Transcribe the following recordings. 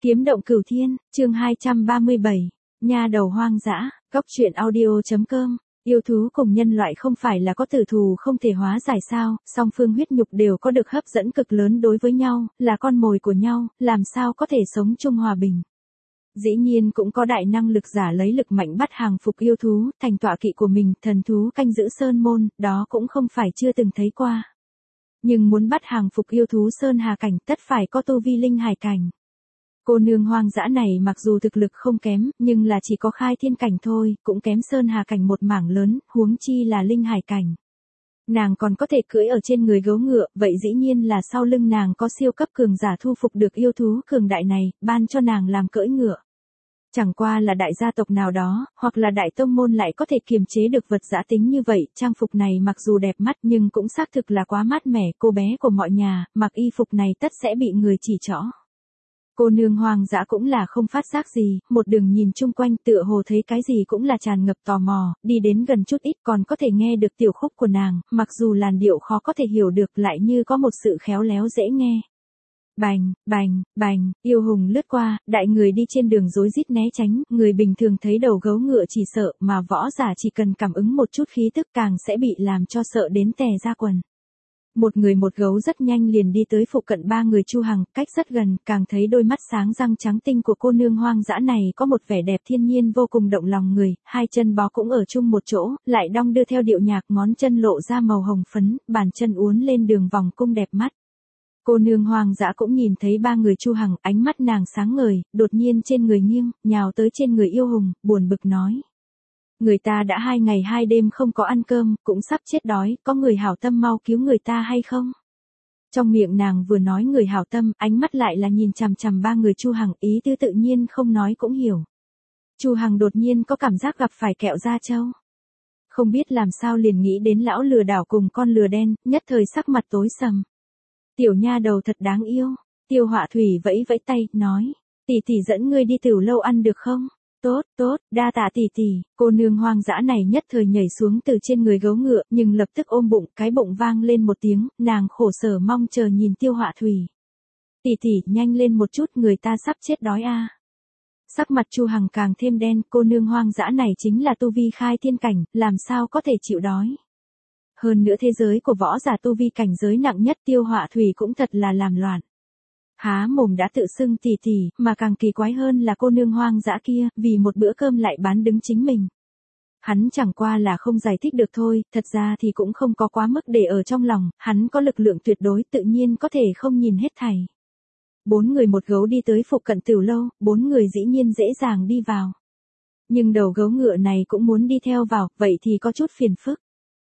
Kiếm động cửu thiên, chương 237, nha đầu hoang dã, góc truyện audio.com. Yêu thú cùng nhân loại không phải là có tử thù không thể hóa giải sao, song phương huyết nhục đều có được hấp dẫn cực lớn đối với nhau, là con mồi của nhau, làm sao có thể sống chung hòa bình. Dĩ nhiên cũng có đại năng lực giả lấy lực mạnh bắt hàng phục yêu thú, thành tọa kỵ của mình, thần thú canh giữ sơn môn, đó cũng không phải chưa từng thấy qua. Nhưng muốn bắt hàng phục yêu thú sơn hà cảnh tất phải có tu vi linh hải cảnh. Cô nương hoang dã này mặc dù thực lực không kém, nhưng là chỉ có khai thiên cảnh thôi, cũng kém sơn hà cảnh một mảng lớn, huống chi là linh hải cảnh. Nàng còn có thể cưỡi ở trên người gấu ngựa, vậy dĩ nhiên là sau lưng nàng có siêu cấp cường giả thu phục được yêu thú cường đại này, ban cho nàng làm cưỡi ngựa. Chẳng qua là đại gia tộc nào đó, hoặc là đại tông môn lại có thể kiềm chế được vật dã tính như vậy, trang phục này mặc dù đẹp mắt nhưng cũng xác thực là quá mát mẻ, cô bé của mọi nhà, mặc y phục này tất sẽ bị người chỉ trỏ. Cô nương hoang dã cũng là không phát giác gì, một đường nhìn chung quanh tựa hồ thấy cái gì cũng là tràn ngập tò mò, đi đến gần chút ít còn có thể nghe được tiểu khúc của nàng, mặc dù làn điệu khó có thể hiểu được lại như có một sự khéo léo dễ nghe. Bành, bành, bành, yêu hùng lướt qua, đại người đi trên đường rối rít né tránh, người bình thường thấy đầu gấu ngựa chỉ sợ, mà võ giả chỉ cần cảm ứng một chút khí tức càng sẽ bị làm cho sợ đến tè ra quần. Một người một gấu rất nhanh liền đi tới phụ cận ba người Chu Hằng, cách rất gần, càng thấy đôi mắt sáng răng trắng tinh của cô nương hoang dã này có một vẻ đẹp thiên nhiên vô cùng động lòng người, hai chân bó cũng ở chung một chỗ, lại đong đưa theo điệu nhạc, ngón chân lộ ra màu hồng phấn, bàn chân uốn lên đường vòng cung đẹp mắt. Cô nương hoang dã cũng nhìn thấy ba người Chu Hằng, ánh mắt nàng sáng ngời, đột nhiên trên người nghiêng, nhào tới trên người yêu hùng, buồn bực nói. Người ta đã 2 ngày 2 đêm không có ăn cơm, cũng sắp chết đói, có người hảo tâm mau cứu người ta hay không? Trong miệng nàng vừa nói người hảo tâm, ánh mắt lại là nhìn chằm chằm ba người Chu Hằng, ý tứ tự nhiên không nói cũng hiểu. Chu Hằng đột nhiên có cảm giác gặp phải kẹo da trâu. Không biết làm sao liền nghĩ đến lão lừa đảo cùng con lừa đen, nhất thời sắc mặt tối sầm. Tiểu nha đầu thật đáng yêu, Tiêu Họa Thủy vẫy vẫy tay, nói, tỷ tỷ dẫn ngươi đi tiểu lâu ăn được không? Tốt, tốt, đa tạ tỷ tỷ, cô nương hoang dã này nhất thời nhảy xuống từ trên người gấu ngựa, nhưng lập tức ôm bụng, cái bụng vang lên một tiếng, nàng khổ sở mong chờ nhìn Tiêu Họa Thủy. Tỷ tỷ, nhanh lên một chút, người ta sắp chết đói a. Sắc mặt Chu Hằng càng thêm đen, cô nương hoang dã này chính là tu vi khai thiên cảnh, làm sao có thể chịu đói. Hơn nữa thế giới của võ giả tu vi cảnh giới nặng nhất Tiêu Họa Thủy cũng thật là làm loạn. Há mồm đã tự xưng tỷ tỷ, mà càng kỳ quái hơn là cô nương hoang dã kia, vì một bữa cơm lại bán đứng chính mình. Hắn chẳng qua là không giải thích được thôi, thật ra thì cũng không có quá mức để ở trong lòng, hắn có lực lượng tuyệt đối tự nhiên có thể không nhìn hết thảy. 4 người một gấu đi tới phụ cận tiểu lâu, 4 người dĩ nhiên dễ dàng đi vào. Nhưng đầu gấu ngựa này cũng muốn đi theo vào, vậy thì có chút phiền phức.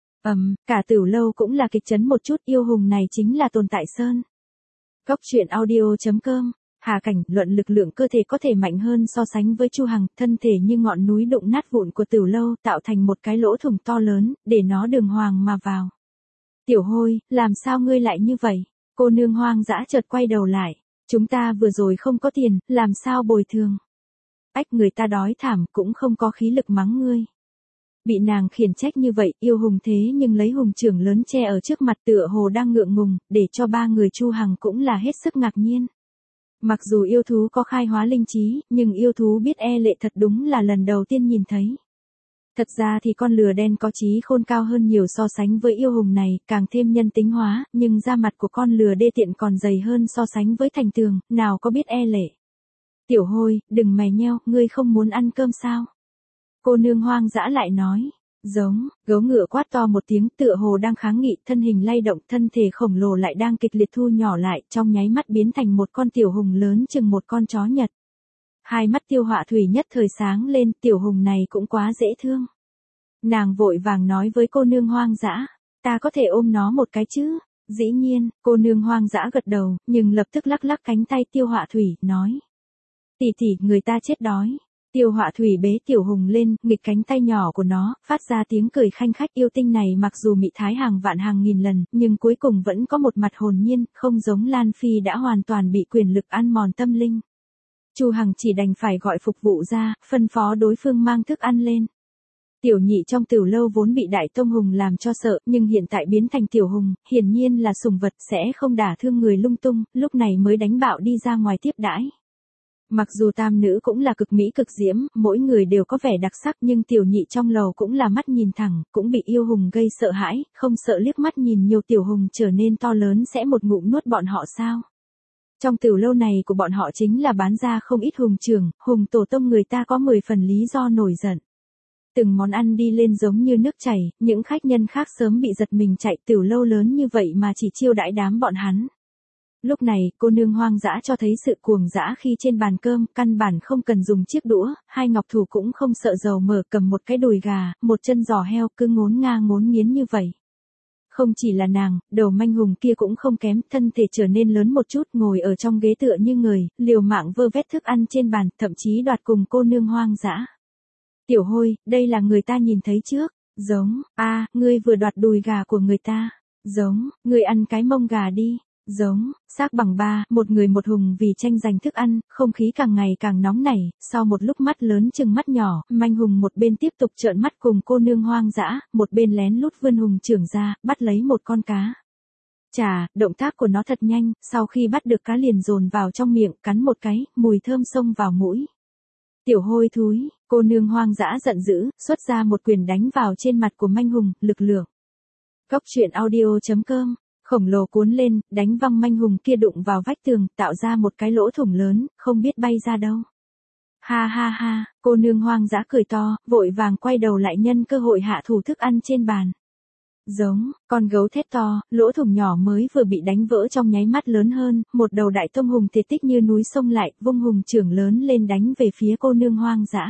Cả tiểu lâu cũng là kịch chấn một chút, yêu hùng này chính là tồn tại sơn. Góc truyện audio.com, Hà Cảnh, luận lực lượng cơ thể có thể mạnh hơn so sánh với Chu Hằng, thân thể như ngọn núi đụng nát vụn của tiểu lâu tạo thành một cái lỗ thủng to lớn, để nó đường hoàng mà vào. Tiểu Hôi, làm sao ngươi lại như vậy? Cô nương hoang dã chợt quay đầu lại, chúng ta vừa rồi không có tiền, làm sao bồi thường? Ách, người ta đói thảm cũng không có khí lực mắng ngươi. Bị nàng khiển trách như vậy, yêu hùng thế nhưng lấy hùng trưởng lớn che ở trước mặt tựa hồ đang ngượng ngùng, để cho ba người Chu Hằng cũng là hết sức ngạc nhiên. Mặc dù yêu thú có khai hóa linh trí, nhưng yêu thú biết e lệ thật đúng là lần đầu tiên nhìn thấy. Thật ra thì con lừa đen có trí khôn cao hơn nhiều so sánh với yêu hùng này, càng thêm nhân tính hóa, nhưng da mặt của con lừa đê tiện còn dày hơn so sánh với thành tường, nào có biết e lệ. Tiểu Hôi, đừng mày nheo, ngươi không muốn ăn cơm sao? Cô nương hoang dã lại nói, giống, gấu ngựa quát to một tiếng tựa hồ đang kháng nghị, thân hình lay động, thân thể khổng lồ lại đang kịch liệt thu nhỏ lại, trong nháy mắt biến thành một con tiểu hùng lớn chừng một con chó Nhật. Hai mắt Tiêu Họa Thủy nhất thời sáng lên, tiểu hùng này cũng quá dễ thương. Nàng vội vàng nói với cô nương hoang dã, ta có thể ôm nó một cái chứ? Dĩ nhiên, cô nương hoang dã gật đầu, nhưng lập tức lắc lắc cánh tay Tiêu Họa Thủy, nói. Tỷ tỷ, người ta chết đói. Tiêu Họa Thủy bế tiểu hùng lên, nghịch cánh tay nhỏ của nó, phát ra tiếng cười khanh khách. Yêu tinh này mặc dù mị thái hàng vạn hàng nghìn lần, nhưng cuối cùng vẫn có một mặt hồn nhiên, không giống Lan Phi đã hoàn toàn bị quyền lực ăn mòn tâm linh. Chu Hằng chỉ đành phải gọi phục vụ ra, phân phó đối phương mang thức ăn lên. Tiểu nhị trong tiểu lâu vốn bị đại tông hùng làm cho sợ, nhưng hiện tại biến thành tiểu hùng, hiển nhiên là sủng vật sẽ không đả thương người lung tung, lúc này mới đánh bạo đi ra ngoài tiếp đãi. Mặc dù tam nữ cũng là cực mỹ cực diễm, mỗi người đều có vẻ đặc sắc nhưng tiểu nhị trong lầu cũng là mắt nhìn thẳng, cũng bị yêu hùng gây sợ hãi, không sợ liếc mắt nhìn nhiều tiểu hùng trở nên to lớn sẽ một ngụm nuốt bọn họ sao. Trong tiểu lâu này của bọn họ chính là bán ra không ít hùng trưởng, hùng tổ tông người ta có 10 phần lý do nổi giận. Từng món ăn đi lên giống như nước chảy, những khách nhân khác sớm bị giật mình chạy tiểu lâu lớn như vậy mà chỉ chiêu đãi đám bọn hắn. Lúc này, cô nương hoang dã cho thấy sự cuồng dã khi trên bàn cơm, căn bản không cần dùng chiếc đũa, hai ngọc thủ cũng không sợ dầu mỡ cầm một cái đùi gà, một chân giò heo cứ ngốn ngang ngốn nghiến như vậy. Không chỉ là nàng, đầu manh hùng kia cũng không kém, thân thể trở nên lớn một chút, ngồi ở trong ghế tựa như người, liều mạng vơ vét thức ăn trên bàn, thậm chí đoạt cùng cô nương hoang dã. Tiểu Hôi, đây là người ta nhìn thấy trước, giống, ngươi vừa đoạt đùi gà của người ta, giống, ngươi ăn cái mông gà đi, giống, xác bằng ba, một người một hùng vì tranh giành thức ăn, không khí càng ngày càng nóng nảy, sau một lúc mắt lớn chừng mắt nhỏ, manh hùng một bên tiếp tục trợn mắt cùng cô nương hoang dã, một bên lén lút vươn hùng trưởng ra, bắt lấy một con cá. Chà, động tác của nó thật nhanh, sau khi bắt được cá liền dồn vào trong miệng, cắn một cái, mùi thơm xông vào mũi. Tiểu Hôi thúi, cô nương hoang dã giận dữ, xuất ra một quyền đánh vào trên mặt của manh hùng, lực lượng. Góc truyện audio.com, khổng lồ cuốn lên, đánh văng manh hùng kia đụng vào vách tường, tạo ra một cái lỗ thủng lớn, không biết bay ra đâu. Ha ha ha, cô nương hoang dã cười to, vội vàng quay đầu lại nhân cơ hội hạ thủ thức ăn trên bàn. Giống, con gấu thét to, lỗ thủng nhỏ mới vừa bị đánh vỡ trong nháy mắt lớn hơn, một đầu đại tông hùng thể tích như núi sông lại, vung hùng trưởng lớn lên đánh về phía cô nương hoang dã.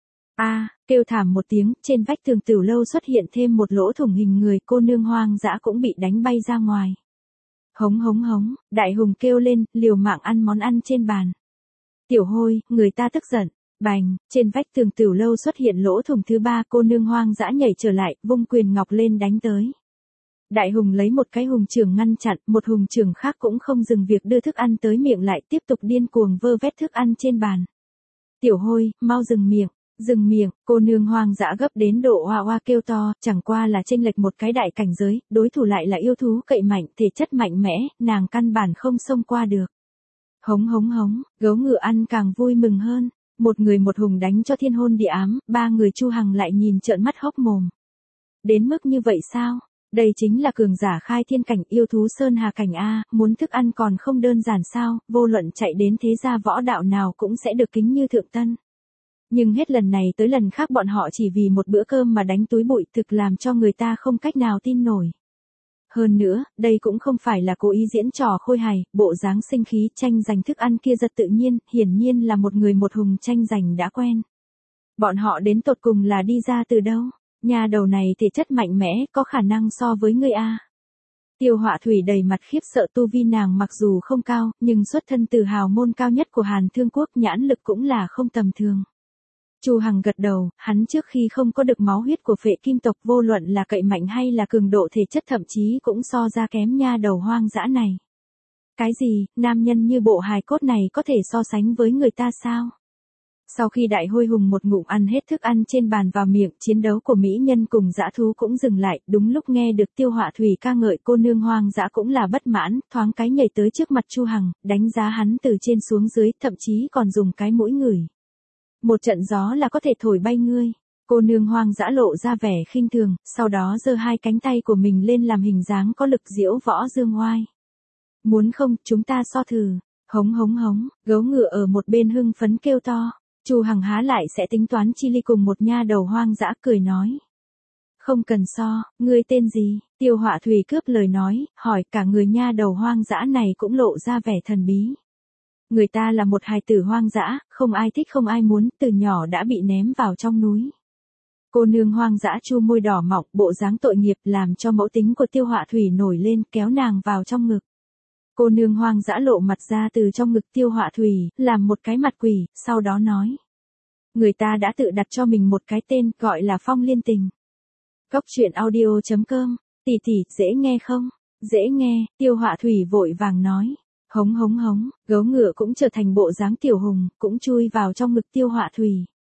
Kêu thảm một tiếng, trên vách tường tiểu lâu xuất hiện thêm một lỗ thủng hình người, cô nương hoang dã cũng bị đánh bay ra ngoài. Hống hống hống, đại hùng kêu lên, liều mạng ăn món ăn trên bàn. Tiểu Hôi, người ta tức giận. Bành, trên vách tường tiểu lâu xuất hiện lỗ thủng thứ ba, cô nương hoang dã nhảy trở lại, vung quyền ngọc lên đánh tới. Đại hùng lấy một cái hùng trưởng ngăn chặn, một hùng trưởng khác cũng không dừng việc đưa thức ăn tới miệng lại tiếp tục điên cuồng vơ vét thức ăn trên bàn. Tiểu Hôi, mau dừng miệng, cô nương hoang dã gấp đến độ oa oa kêu to, chẳng qua là chênh lệch một cái đại cảnh giới, đối thủ lại là yêu thú cậy mạnh, thể chất mạnh mẽ, nàng căn bản không xông qua được. Hống hống hống, gấu ngựa ăn càng vui mừng hơn. Một người một hùng đánh cho thiên hôn địa ám, ba người Chu Hằng lại nhìn trợn mắt hốc mồm. Đến mức như vậy sao? Đây chính là cường giả khai thiên cảnh yêu thú sơn hà cảnh A, muốn thức ăn còn không đơn giản sao, vô luận chạy đến thế gia võ đạo nào cũng sẽ được kính như thượng tân. Nhưng hết lần này tới lần khác bọn họ chỉ vì một bữa cơm mà đánh túi bụi thực làm cho người ta không cách nào tin nổi. Hơn nữa, đây cũng không phải là cố ý diễn trò khôi hài, bộ dáng sinh khí tranh giành thức ăn kia rất tự nhiên, hiển nhiên là một người một hùng tranh giành đã quen. Bọn họ đến tột cùng là đi ra từ đâu? Nhà đầu này thể chất mạnh mẽ, có khả năng so với người A. Tiêu Họa Thủy đầy mặt khiếp sợ, tu vi nàng mặc dù không cao, nhưng xuất thân từ hào môn cao nhất của Hàn Thương Quốc, nhãn lực cũng là không tầm thường. Chu Hằng gật đầu, hắn trước khi không có được máu huyết của Phệ Kim tộc, vô luận là cậy mạnh hay là cường độ thể chất thậm chí cũng so ra kém nha đầu hoang dã này. Cái gì, nam nhân như bộ hài cốt này có thể so sánh với người ta sao? Sau khi đại hôi hùng một ngụm ăn hết thức ăn trên bàn vào miệng, chiến đấu của mỹ nhân cùng dã thú cũng dừng lại, đúng lúc nghe được Tiêu Họa Thủy ca ngợi cô nương hoang dã cũng là bất mãn, thoáng cái nhảy tới trước mặt Chu Hằng, đánh giá hắn từ trên xuống dưới, thậm chí còn dùng cái mũi ngửi. Một trận gió là có thể thổi bay ngươi. Cô nương hoang dã lộ ra vẻ khinh thường, sau đó giơ hai cánh tay của mình lên làm hình dáng có lực diễu võ dương oai. Muốn không, chúng ta so thử. Hống hống hống, gấu ngựa ở một bên hưng phấn kêu to. Chu Hằng há lại sẽ tính toán chi ly cùng một nha đầu hoang dã cười nói. Không cần so, ngươi tên gì? Tiêu Họa Thủy cướp lời nói, hỏi cả người nha đầu hoang dã này cũng lộ ra vẻ thần bí. Người ta là một hài tử hoang dã, không ai thích không ai muốn, từ nhỏ đã bị ném vào trong núi. Cô nương hoang dã chu môi đỏ mọng, bộ dáng tội nghiệp làm cho mẫu tính của Tiêu Họa Thủy nổi lên, kéo nàng vào trong ngực. Cô nương hoang dã lộ mặt ra từ trong ngực Tiêu Họa Thủy, làm một cái mặt quỷ, sau đó nói. Người ta đã tự đặt cho mình một cái tên, gọi là Phong Liên Tình. Góc truyện audio.com, tỷ tỷ, dễ nghe không? Dễ nghe, Tiêu Họa Thủy vội vàng nói. Hống hống hống, gấu ngựa cũng trở thành bộ dáng tiểu hùng, cũng chui vào trong ngực Tiêu Họa Thủy.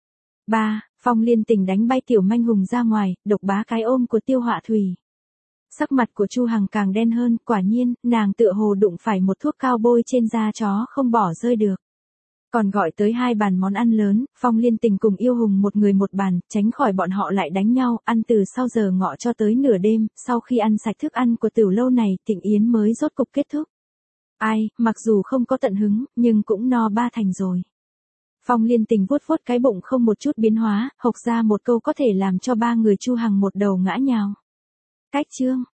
3. Phong Liên Tình đánh bay tiểu manh hùng ra ngoài, độc bá cái ôm của Tiêu Họa Thủy. Sắc mặt của Chu Hằng càng đen hơn, quả nhiên, nàng tựa hồ đụng phải một thuốc cao bôi trên da chó không bỏ rơi được. Còn gọi tới 2 bàn món ăn lớn, Phong Liên Tình cùng Yêu Hùng một người một bàn, tránh khỏi bọn họ lại đánh nhau, ăn từ sau giờ ngọ cho tới nửa đêm, sau khi ăn sạch thức ăn của tiểu lâu này, Thịnh Yến mới rốt cục kết thúc. Ai, mặc dù không có tận hứng, nhưng cũng no 3 thành rồi. Phong Liên Tình vuốt vuốt cái bụng không một chút biến hóa, hộc ra một câu có thể làm cho 3 người Chu Hằng một đầu ngã nhào. Cách chương